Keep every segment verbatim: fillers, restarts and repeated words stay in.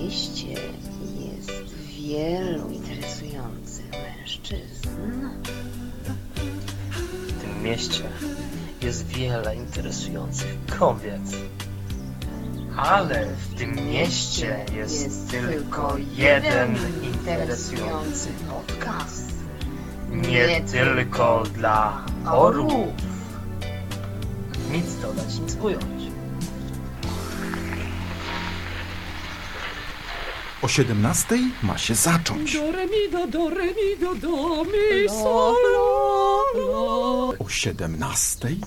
mieście jest wielu interesujących mężczyzn. W tym mieście jest wiele interesujących kobiet. Ale w tym mieście jest, jest tylko jeden interesujący podcast. Nie, nie tylko dla orłów. Nic dodać, nic ująć. O siedemnastej ma się zacząć. Do re mi do do re mi do do mi sol la la. O siedemnastej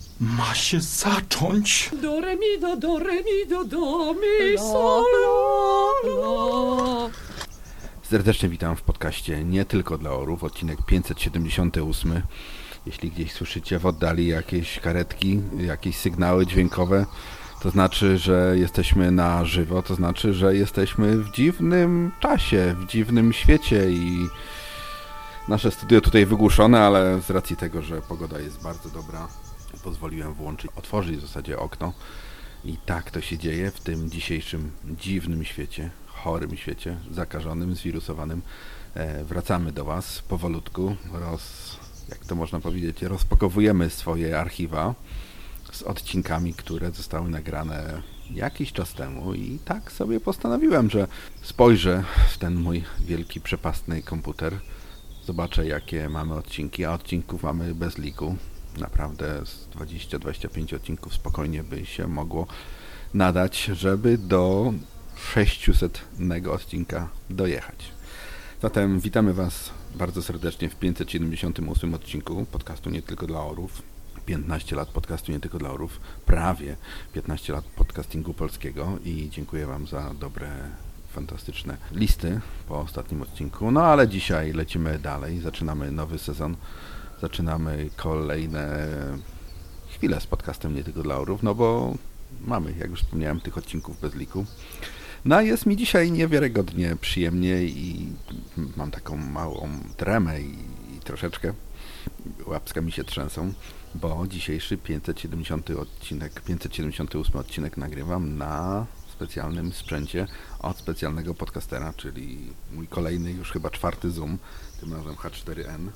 ma się zacząć. Do re mi do do re mi do do mi sol la la. Serdecznie witam w podcaście Nie tylko dla orłów, odcinek pięćset siedemdziesiąty ósmy. Jeśli gdzieś słyszycie w oddali jakieś karetki, jakieś sygnały dźwiękowe, to znaczy, że jesteśmy na żywo, to znaczy, że jesteśmy w dziwnym czasie, w dziwnym świecie i nasze studio tutaj wygłuszone, ale z racji tego, że pogoda jest bardzo dobra, pozwoliłem włączyć, otworzyć w zasadzie okno i tak to się dzieje w tym dzisiejszym dziwnym świecie, chorym świecie, zakażonym, zwirusowanym. E, wracamy do Was powolutku, roz, jak to można powiedzieć, rozpakowujemy swoje archiwa z odcinkami, które zostały nagrane jakiś czas temu i tak sobie postanowiłem, że spojrzę w ten mój wielki, przepastny komputer, zobaczę jakie mamy odcinki, a odcinków mamy bez liku. Naprawdę z dwadzieścia do dwudziestu pięciu odcinków spokojnie by się mogło nadać, żeby do sześciusetnego odcinka dojechać. Zatem witamy Was bardzo serdecznie w pięćset siedemdziesiątym ósmym odcinku podcastu Nie tylko dla orłów. piętnaście lat podcastu Nie tylko dla orłów, prawie piętnaście lat podcastingu polskiego i dziękuję Wam za dobre, fantastyczne listy po ostatnim odcinku. No ale dzisiaj lecimy dalej, zaczynamy nowy sezon, zaczynamy kolejne chwile z podcastem Nie tylko dla orłów, no bo mamy, jak już wspomniałem, tych odcinków bez liku. No jest mi dzisiaj niewiarygodnie przyjemnie i mam taką małą tremę i, i troszeczkę łapska mi się trzęsą, bo dzisiejszy pięćset siedemdziesiąty odcinek, pięćset siedemdziesiąty ósmy odcinek nagrywam na specjalnym sprzęcie od specjalnego podcastera, czyli mój kolejny, już chyba czwarty Zoom, tym razem H cztery N,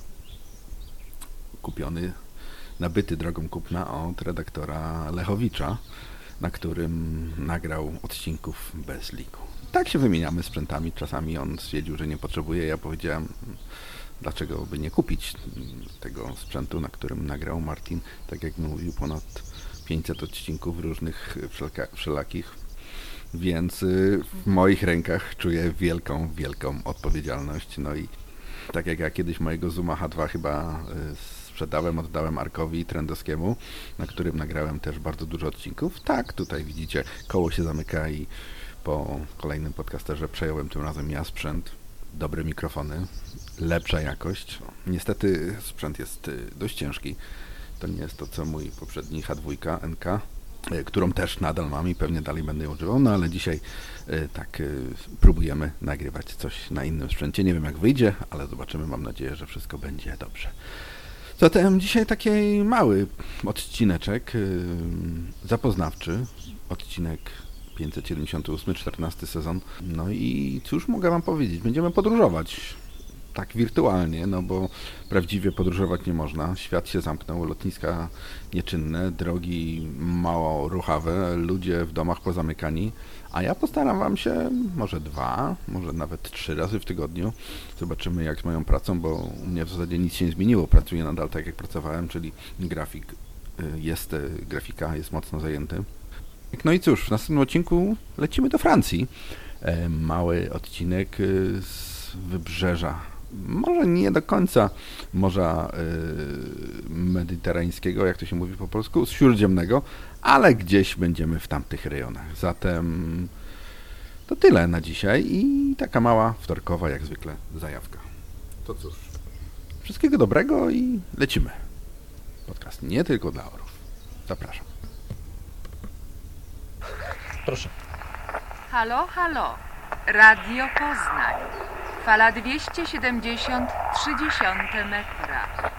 kupiony, nabyty drogą kupna od redaktora Lechowicza, na którym nagrał odcinków bez liku. Tak się wymieniamy sprzętami, czasami on stwierdził, że nie potrzebuje, ja powiedziałem, dlaczego by nie kupić tego sprzętu, na którym nagrał Martin, tak jak mówił, ponad pięćset odcinków różnych wszelka, wszelakich, więc w moich rękach czuję wielką, wielką odpowiedzialność. No i tak jak ja kiedyś mojego Zooma H dwa chyba sprzedałem, oddałem Arkowi Trendowskiemu, na którym nagrałem też bardzo dużo odcinków. Tak, tutaj widzicie, koło się zamyka i po kolejnym podcasterze przejąłem tym razem ja sprzęt. Dobre mikrofony, lepsza jakość. Niestety sprzęt jest dość ciężki. To nie jest to, co mój poprzedni H dwa N K, którą też nadal mam i pewnie dalej będę ją używał, no ale dzisiaj tak próbujemy nagrywać coś na innym sprzęcie. Nie wiem jak wyjdzie, ale zobaczymy. Mam nadzieję, że wszystko będzie dobrze. Zatem dzisiaj taki mały odcineczek zapoznawczy, odcinek pięćset siedemdziesiąty ósmy, czternasty sezon. No i cóż mogę Wam powiedzieć? Będziemy podróżować tak wirtualnie, no bo prawdziwie podróżować nie można. Świat się zamknął, lotniska nieczynne, drogi mało ruchawe, ludzie w domach pozamykani, a ja postaram Wam się może dwa, może nawet trzy razy w tygodniu. Zobaczymy jak z moją pracą, bo u mnie w zasadzie nic się nie zmieniło. Pracuję nadal tak jak pracowałem, czyli grafik jest, grafika jest mocno zajęty. No i cóż, w następnym odcinku lecimy do Francji. Mały odcinek z wybrzeża, może nie do końca Morza Mediterańskiego, jak to się mówi po polsku, śródziemnego, ale gdzieś będziemy w tamtych rejonach. Zatem to tyle na dzisiaj i taka mała wtorkowa, jak zwykle, zajawka. To cóż, wszystkiego dobrego i lecimy. Podcast Nie tylko dla orłów. Zapraszam. Proszę. Halo, halo. Radio Poznań. Fala dwieście siedemdziesiąt trzy metra.